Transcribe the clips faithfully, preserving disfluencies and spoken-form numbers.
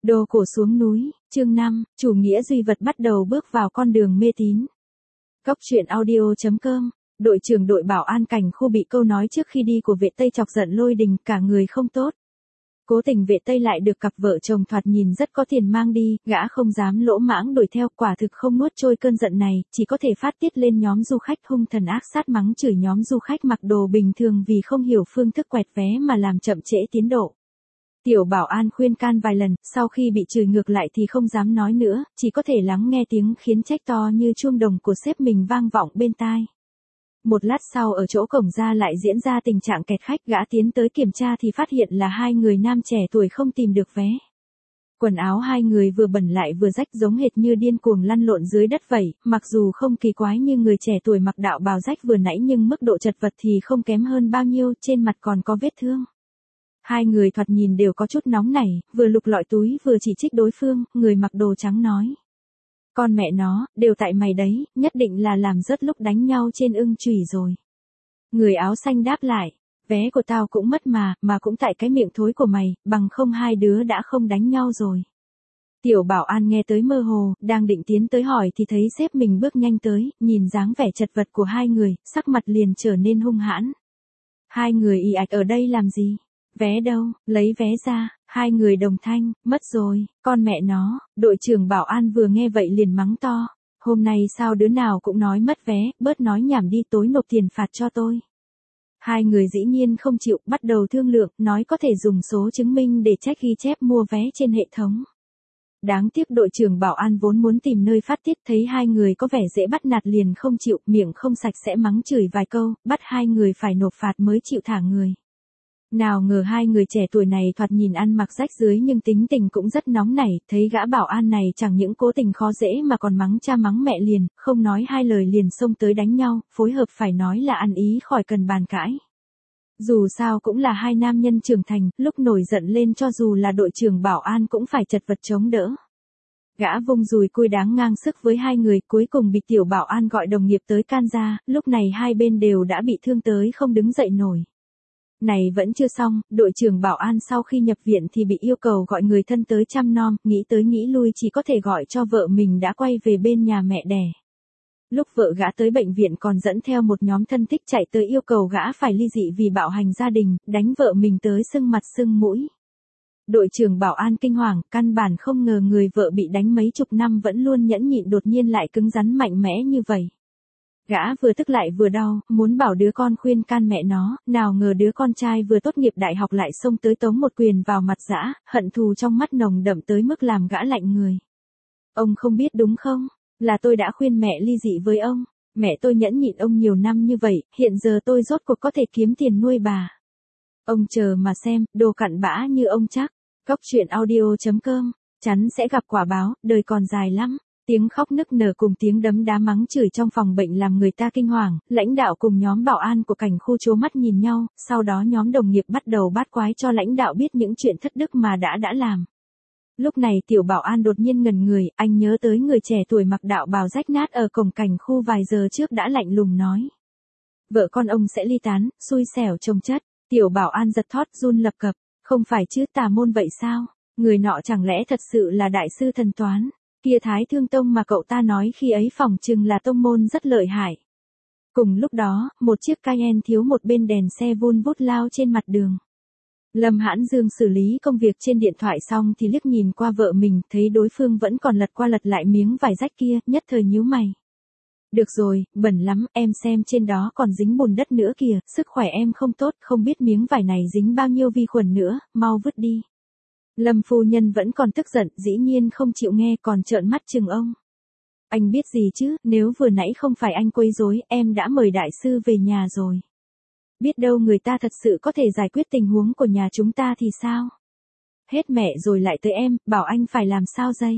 Đồ cổ xuống núi, chương năm, chủ nghĩa duy vật bắt đầu bước vào con đường mê tín. Góc truyện audio chấm com, đội trưởng đội bảo an cảnh khu bị câu nói trước khi đi của vệ Tây chọc giận lôi đình, cả người không tốt. Cố tình vệ Tây lại được cặp vợ chồng thoạt nhìn rất có tiền mang đi, gã không dám lỗ mãng đuổi theo, quả thực không nuốt trôi cơn giận này, chỉ có thể phát tiết lên nhóm du khách, hung thần ác sát mắng chửi nhóm du khách mặc đồ bình thường vì không hiểu phương thức quẹt vé mà làm chậm trễ tiến độ. Tiểu bảo an khuyên can vài lần, sau khi bị chửi ngược lại thì không dám nói nữa, chỉ có thể lắng nghe tiếng khiến trách to như chuông đồng của sếp mình vang vọng bên tai. Một lát sau ở chỗ cổng ra lại diễn ra tình trạng kẹt khách, gã tiến tới kiểm tra thì phát hiện là hai người nam trẻ tuổi không tìm được vé. Quần áo hai người vừa bẩn lại vừa rách giống hệt như điên cuồng lăn lộn dưới đất vậy, mặc dù không kỳ quái như người trẻ tuổi mặc đạo bào rách vừa nãy nhưng mức độ chật vật thì không kém hơn bao nhiêu, trên mặt còn có vết thương. Hai người thoạt nhìn đều có chút nóng nảy, vừa lục lọi túi vừa chỉ trích đối phương, người mặc đồ trắng nói. Con mẹ nó, đều tại mày đấy, nhất định là làm rớt lúc đánh nhau trên ưng chùy rồi. Người áo xanh đáp lại, vé của tao cũng mất mà, mà cũng tại cái miệng thối của mày, bằng không hai đứa đã không đánh nhau rồi. Tiểu bảo an nghe tới mơ hồ, đang định tiến tới hỏi thì thấy sếp mình bước nhanh tới, nhìn dáng vẻ chật vật của hai người, sắc mặt liền trở nên hung hãn. Hai người ì ạch ở đây làm gì? Vé đâu, lấy vé ra, hai người đồng thanh, mất rồi, con mẹ nó, đội trưởng bảo an vừa nghe vậy liền mắng to, hôm nay sao đứa nào cũng nói mất vé, bớt nói nhảm đi, tối nộp tiền phạt cho tôi. Hai người dĩ nhiên không chịu, bắt đầu thương lượng, nói có thể dùng số chứng minh để check ghi chép mua vé trên hệ thống. Đáng tiếc đội trưởng bảo an vốn muốn tìm nơi phát tiết, thấy hai người có vẻ dễ bắt nạt liền không chịu, miệng không sạch sẽ mắng chửi vài câu, bắt hai người phải nộp phạt mới chịu thả người. Nào ngờ hai người trẻ tuổi này thoạt nhìn ăn mặc rách rưới nhưng tính tình cũng rất nóng nảy, thấy gã bảo an này chẳng những cố tình khó dễ mà còn mắng cha mắng mẹ liền, không nói hai lời liền xông tới đánh nhau, phối hợp phải nói là ăn ý khỏi cần bàn cãi. Dù sao cũng là hai nam nhân trưởng thành, lúc nổi giận lên cho dù là đội trưởng bảo an cũng phải chật vật chống đỡ. Gã vung dùi cui đáng ngang sức với hai người, cuối cùng bị tiểu bảo an gọi đồng nghiệp tới can ra, lúc này hai bên đều đã bị thương tới không đứng dậy nổi. Này vẫn chưa xong, đội trưởng bảo an sau khi nhập viện thì bị yêu cầu gọi người thân tới chăm nom, nghĩ tới nghĩ lui chỉ có thể gọi cho vợ mình đã quay về bên nhà mẹ đẻ. Lúc vợ gã tới bệnh viện còn dẫn theo một nhóm thân thích chạy tới yêu cầu gã phải ly dị vì bạo hành gia đình, đánh vợ mình tới sưng mặt sưng mũi. Đội trưởng bảo an kinh hoàng, căn bản không ngờ người vợ bị đánh mấy chục năm vẫn luôn nhẫn nhịn đột nhiên lại cứng rắn mạnh mẽ như vậy. Gã vừa tức lại vừa đau, muốn bảo đứa con khuyên can mẹ nó, nào ngờ đứa con trai vừa tốt nghiệp đại học lại xông tới tống một quyền vào mặt dã, hận thù trong mắt nồng đậm tới mức làm gã lạnh người. Ông không biết đúng không? Là tôi đã khuyên mẹ ly dị với ông. Mẹ tôi nhẫn nhịn ông nhiều năm như vậy, hiện giờ tôi rốt cuộc có thể kiếm tiền nuôi bà. Ông chờ mà xem, đồ cặn bã như ông chắc. Góc truyện audio chấm com, chắn sẽ gặp quả báo, đời còn dài lắm. Tiếng khóc nức nở cùng tiếng đấm đá mắng chửi trong phòng bệnh làm người ta kinh hoàng, lãnh đạo cùng nhóm bảo an của cảnh khu trố mắt nhìn nhau, sau đó nhóm đồng nghiệp bắt đầu bát quái cho lãnh đạo biết những chuyện thất đức mà đã đã làm. Lúc này tiểu bảo an đột nhiên ngẩn người, anh nhớ tới người trẻ tuổi mặc đạo bào rách nát ở cổng cảnh khu vài giờ trước đã lạnh lùng nói. Vợ con ông sẽ ly tán, xui xẻo trông chất, tiểu bảo an giật thót run lập cập, không phải chứ tà môn vậy sao, người nọ chẳng lẽ thật sự là đại sư thần toán. Kia Thái Thương Tông mà cậu ta nói khi ấy phỏng chừng là tông môn rất lợi hại. Cùng lúc đó, một chiếc Cayenne thiếu một bên đèn xe vun vút lao trên mặt đường. Lâm Hãn Dương xử lý công việc trên điện thoại xong thì liếc nhìn qua vợ mình, thấy đối phương vẫn còn lật qua lật lại miếng vải rách kia, nhất thời nhíu mày. Được rồi, bẩn lắm, em xem trên đó còn dính bùn đất nữa kìa, sức khỏe em không tốt, không biết miếng vải này dính bao nhiêu vi khuẩn nữa, mau vứt đi. Lâm phu nhân vẫn còn tức giận, dĩ nhiên không chịu nghe còn trợn mắt chừng ông. Anh biết gì chứ, nếu vừa nãy không phải anh quấy rối, em đã mời đại sư về nhà rồi. Biết đâu người ta thật sự có thể giải quyết tình huống của nhà chúng ta thì sao? Hết mẹ rồi lại tới em, bảo anh phải làm sao đây?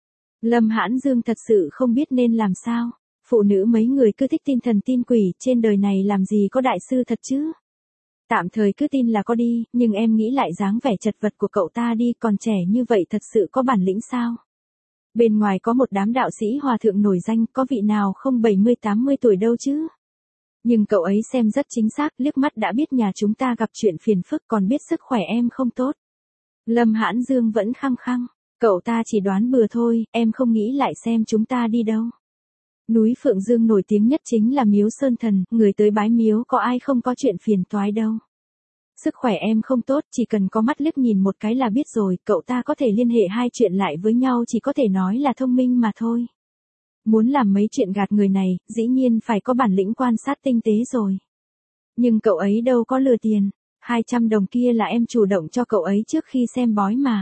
Lâm Hãn Dương thật sự không biết nên làm sao. Phụ nữ mấy người cứ thích tin thần tin quỷ, trên đời này làm gì có đại sư thật chứ? Tạm thời cứ tin là có đi, nhưng em nghĩ lại dáng vẻ chật vật của cậu ta đi, còn trẻ như vậy thật sự có bản lĩnh sao? Bên ngoài có một đám đạo sĩ hòa thượng nổi danh, có vị nào không bảy mươi tám mươi tuổi đâu chứ? Nhưng cậu ấy xem rất chính xác, liếc mắt đã biết nhà chúng ta gặp chuyện phiền phức, còn biết sức khỏe em không tốt. Lâm Hãn Dương vẫn khăng khăng, Cậu ta chỉ đoán bừa thôi, em không nghĩ lại xem chúng ta đi đâu. Núi Phượng Dương nổi tiếng nhất chính là miếu Sơn Thần, người tới bái miếu có ai không có chuyện phiền toái đâu. Sức khỏe em không tốt, chỉ cần có mắt liếc nhìn một cái là biết rồi, cậu ta có thể liên hệ hai chuyện lại với nhau chỉ có thể nói là thông minh mà thôi. Muốn làm mấy chuyện gạt người này, dĩ nhiên phải có bản lĩnh quan sát tinh tế rồi. Nhưng cậu ấy đâu có lừa tiền, hai trăm đồng kia là em chủ động cho cậu ấy trước khi xem bói mà.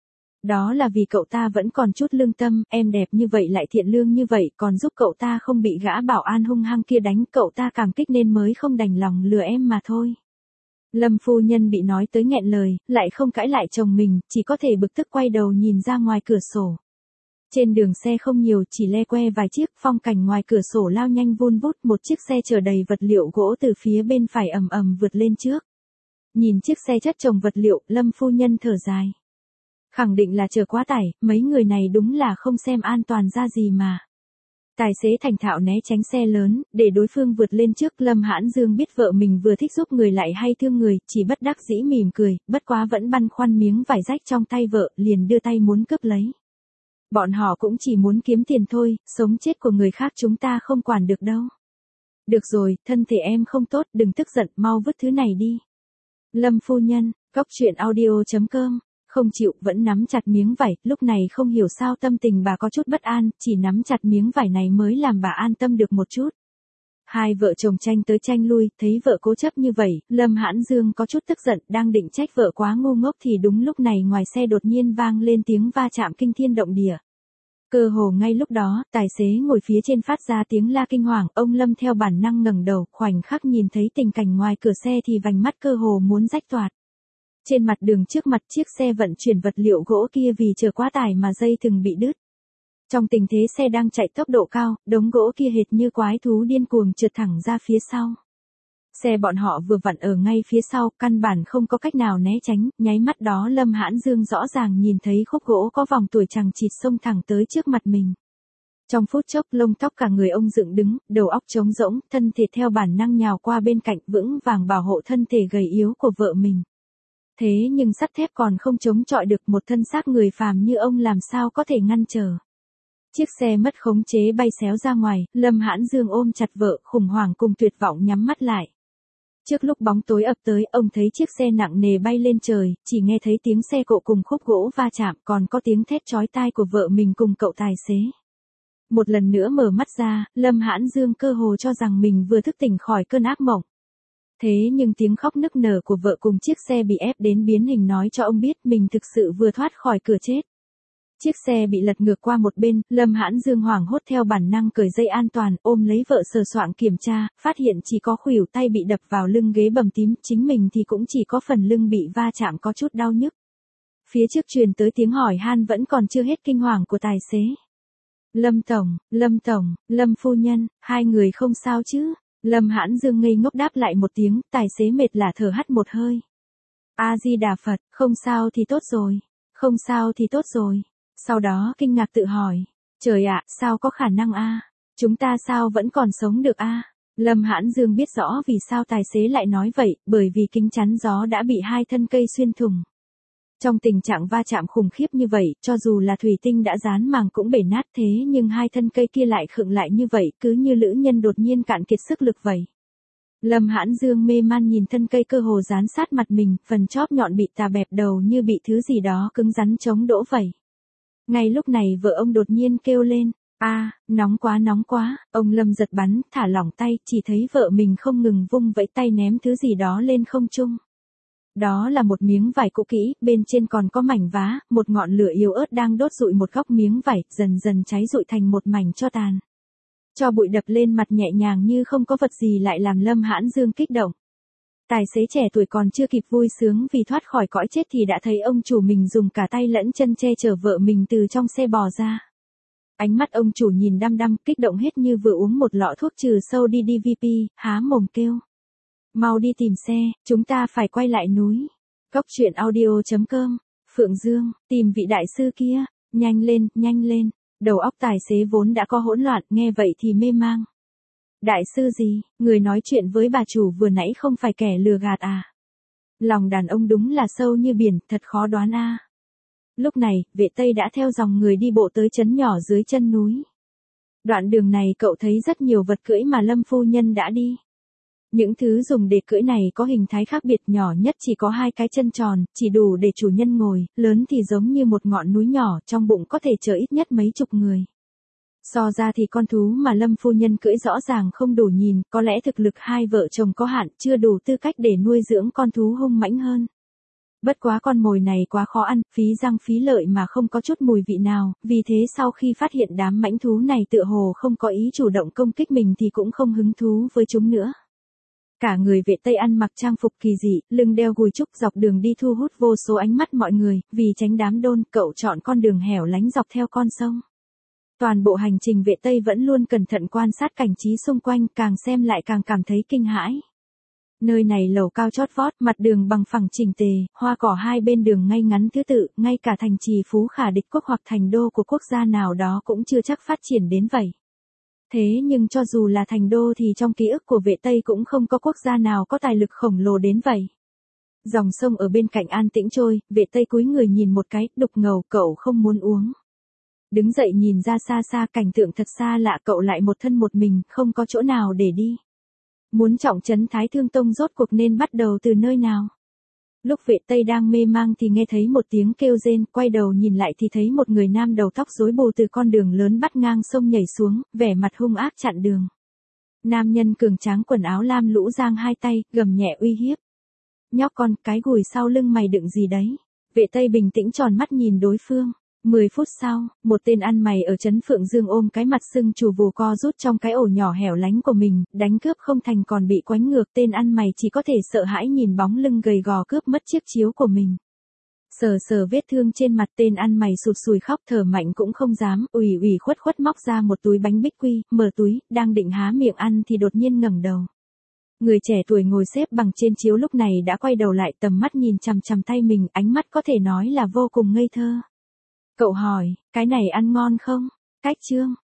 Đó là vì cậu ta vẫn còn chút lương tâm, em đẹp như vậy lại thiện lương như vậy, còn giúp cậu ta không bị gã bảo an hung hăng kia đánh, cậu ta cảm kích nên mới không đành lòng lừa em mà thôi. Lâm phu nhân bị nói tới nghẹn lời, lại không cãi lại chồng mình, chỉ có thể bực tức quay đầu nhìn ra ngoài cửa sổ. Trên đường xe không nhiều, chỉ le que vài chiếc, phong cảnh ngoài cửa sổ lao nhanh vun vút, một chiếc xe chở đầy vật liệu gỗ từ phía bên phải ầm ầm vượt lên trước. Nhìn chiếc xe chất chồng vật liệu, Lâm phu nhân thở dài. Khẳng định là chở quá tải, mấy người này đúng là không xem an toàn ra gì mà. Tài xế thành thạo né tránh xe lớn, để đối phương vượt lên trước. Lâm Hãn Dương biết vợ mình vừa thích giúp người lại hay thương người, chỉ bất đắc dĩ mỉm cười, bất quá vẫn băn khoăn miếng vải rách trong tay vợ, liền đưa tay muốn cướp lấy. Bọn họ cũng chỉ muốn kiếm tiền thôi, sống chết của người khác chúng ta không quản được đâu. Được rồi, thân thể em không tốt, đừng tức giận, mau vứt thứ này đi. Lâm phu nhân, cóc truyện audio chấm com. Không chịu, vẫn nắm chặt miếng vải, lúc này không hiểu sao tâm tình bà có chút bất an, chỉ nắm chặt miếng vải này mới làm bà an tâm được một chút. Hai vợ chồng tranh tới tranh lui, thấy vợ cố chấp như vậy, Lâm Hãn Dương có chút tức giận, đang định trách vợ quá ngu ngốc thì đúng lúc này ngoài xe đột nhiên vang lên tiếng va chạm kinh thiên động địa. Cơ hồ ngay lúc đó, tài xế ngồi phía trên phát ra tiếng la kinh hoàng, ông Lâm theo bản năng ngẩng đầu, khoảnh khắc nhìn thấy tình cảnh ngoài cửa xe thì vành mắt cơ hồ muốn rách toạc. Trên mặt đường trước mặt chiếc xe vận chuyển vật liệu gỗ kia vì chở quá tải mà dây thừng bị đứt. Trong tình thế xe đang chạy tốc độ cao, đống gỗ kia hệt như quái thú điên cuồng trượt thẳng ra phía sau. Xe bọn họ vừa vặn ở ngay phía sau, căn bản không có cách nào né tránh, nháy mắt đó Lâm Hãn Dương rõ ràng nhìn thấy khúc gỗ có vòng tuổi chằng chịt xông thẳng tới trước mặt mình. Trong phút chốc lông tóc cả người ông dựng đứng, đầu óc trống rỗng, thân thể theo bản năng nhào qua bên cạnh vững vàng bảo hộ thân thể gầy yếu của vợ mình. Thế nhưng sắt thép còn không chống chọi được một thân xác người phàm như ông làm sao có thể ngăn trở. Chiếc xe mất khống chế bay xéo ra ngoài, Lâm Hãn Dương ôm chặt vợ, khủng hoảng cùng tuyệt vọng nhắm mắt lại. Trước lúc bóng tối ập tới, ông thấy chiếc xe nặng nề bay lên trời, chỉ nghe thấy tiếng xe cộ cùng khúc gỗ va chạm, còn có tiếng thét chói tai của vợ mình cùng cậu tài xế. Một lần nữa mở mắt ra, Lâm Hãn Dương cơ hồ cho rằng mình vừa thức tỉnh khỏi cơn ác mộng. Thế nhưng tiếng khóc nức nở của vợ cùng chiếc xe bị ép đến biến hình nói cho ông biết mình thực sự vừa thoát khỏi cửa chết. Chiếc xe bị lật ngược qua một bên, Lâm Hãn Dương hoảng hốt theo bản năng cởi dây an toàn, ôm lấy vợ sờ soạng kiểm tra, phát hiện chỉ có khuỷu tay bị đập vào lưng ghế bầm tím, chính mình thì cũng chỉ có phần lưng bị va chạm có chút đau nhức. Phía trước truyền tới tiếng hỏi han vẫn còn chưa hết kinh hoàng của tài xế. Lâm Tổng, Lâm Tổng, Lâm Phu Nhân, hai người không sao chứ? Lâm Hãn Dương ngây ngốc đáp lại một tiếng, tài xế mệt lả thở hắt một hơi. A-di-đà Phật, không sao thì tốt rồi, không sao thì tốt rồi. Sau đó kinh ngạc tự hỏi, trời ạ, sao có khả năng a? Chúng ta sao vẫn còn sống được a? Lâm Hãn Dương biết rõ vì sao tài xế lại nói vậy, bởi vì kính chắn gió đã bị hai thân cây xuyên thủng. Trong tình trạng va chạm khủng khiếp như vậy, cho dù là thủy tinh đã dán màng cũng bể nát thế nhưng hai thân cây kia lại khựng lại như vậy, cứ như lữ nhân đột nhiên cạn kiệt sức lực vậy. Lâm Hãn Dương mê man nhìn thân cây cơ hồ dán sát mặt mình, phần chóp nhọn bị tà bẹp đầu như bị thứ gì đó cứng rắn chống đỗ vậy. Ngay lúc này vợ ông đột nhiên kêu lên, a, nóng quá nóng quá, ông Lâm giật bắn, thả lỏng tay, chỉ thấy vợ mình không ngừng vung vẫy tay ném thứ gì đó lên không trung. Đó là một miếng vải cũ kỹ, bên trên còn có mảnh vá, một ngọn lửa yếu ớt đang đốt rụi một góc miếng vải, dần dần cháy rụi thành một mảnh tro tàn. Cho bụi đập lên mặt nhẹ nhàng như không có vật gì lại làm Lâm Hãn Dương kích động. Tài xế trẻ tuổi còn chưa kịp vui sướng vì thoát khỏi cõi chết thì đã thấy ông chủ mình dùng cả tay lẫn chân che chở vợ mình từ trong xe bò ra. Ánh mắt ông chủ nhìn đăm đăm, kích động hết như vừa uống một lọ thuốc trừ sâu đi đê vê pê, há mồm kêu. Mau đi tìm xe, chúng ta phải quay lại núi. Cóc truyện audio chấm com, Phượng Dương, tìm vị đại sư kia, nhanh lên, nhanh lên. Đầu óc tài xế vốn đã có hỗn loạn, nghe vậy thì mê mang. Đại sư gì, người nói chuyện với bà chủ vừa nãy không phải kẻ lừa gạt à? Lòng đàn ông đúng là sâu như biển, thật khó đoán a. Lúc này, vệ Tây đã theo dòng người đi bộ tới trấn nhỏ dưới chân núi. Đoạn đường này cậu thấy rất nhiều vật cưỡi mà Lâm phu nhân đã đi. Những thứ dùng để cưỡi này có hình thái khác biệt, nhỏ nhất chỉ có hai cái chân tròn, chỉ đủ để chủ nhân ngồi, lớn thì giống như một ngọn núi nhỏ, trong bụng có thể chở ít nhất mấy chục người. So ra thì con thú mà Lâm phu nhân cưỡi rõ ràng không đủ nhìn, có lẽ thực lực hai vợ chồng có hạn, chưa đủ tư cách để nuôi dưỡng con thú hung mãnh hơn. Bất quá con mồi này quá khó ăn, phí răng phí lợi mà không có chút mùi vị nào, vì thế sau khi phát hiện đám mãnh thú này tựa hồ không có ý chủ động công kích mình thì cũng không hứng thú với chúng nữa. Cả người vệ Tây ăn mặc trang phục kỳ dị, lưng đeo gùi trúc, dọc đường đi thu hút vô số ánh mắt mọi người, vì tránh đám đôn, cậu chọn con đường hẻo lánh dọc theo con sông. Toàn bộ hành trình vệ Tây vẫn luôn cẩn thận quan sát cảnh trí xung quanh, càng xem lại càng cảm thấy kinh hãi. Nơi này lầu cao chót vót, mặt đường bằng phẳng chỉnh tề, hoa cỏ hai bên đường ngay ngắn thứ tự, ngay cả thành trì Phú Khả địch quốc hoặc thành đô của quốc gia nào đó cũng chưa chắc phát triển đến vậy. Thế nhưng cho dù là thành đô thì trong ký ức của vệ Tây cũng không có quốc gia nào có tài lực khổng lồ đến vậy. Dòng sông ở bên cạnh an tĩnh trôi, vệ Tây cúi người nhìn một cái, đục ngầu, cậu không muốn uống. Đứng dậy nhìn ra xa xa, cảnh tượng thật xa lạ, cậu lại một thân một mình, không có chỗ nào để đi. Muốn trọng trấn Thái Thương Tông rốt cuộc nên bắt đầu từ nơi nào? Lúc vệ Tây đang mê mang thì nghe thấy một tiếng kêu rên, quay đầu nhìn lại thì thấy một người nam đầu tóc rối bù từ con đường lớn bắt ngang sông nhảy xuống, vẻ mặt hung ác chặn đường. Nam nhân cường tráng quần áo lam lũ giang hai tay, gầm nhẹ uy hiếp. Nhóc con, cái gùi sau lưng mày đựng gì đấy? Vệ Tây bình tĩnh tròn mắt nhìn đối phương. Mười phút sau, một tên ăn mày ở trấn Phượng Dương ôm cái mặt sưng chù vù co rút trong cái ổ nhỏ hẻo lánh của mình, đánh cướp không thành còn bị quánh ngược, tên ăn mày chỉ có thể sợ hãi nhìn bóng lưng gầy gò cướp mất chiếc chiếu của mình. Sờ sờ vết thương trên mặt, tên ăn mày sụt sùi khóc, thở mạnh cũng không dám, ủy ủy khuất khuất móc ra một túi bánh bích quy, mở túi, đang định há miệng ăn thì đột nhiên ngẩng đầu. Người trẻ tuổi ngồi xếp bằng trên chiếu lúc này đã quay đầu lại, tầm mắt nhìn chằm chằm tay mình, ánh mắt có thể nói là vô cùng ngây thơ. Cậu hỏi, cái này ăn ngon không? Cách chương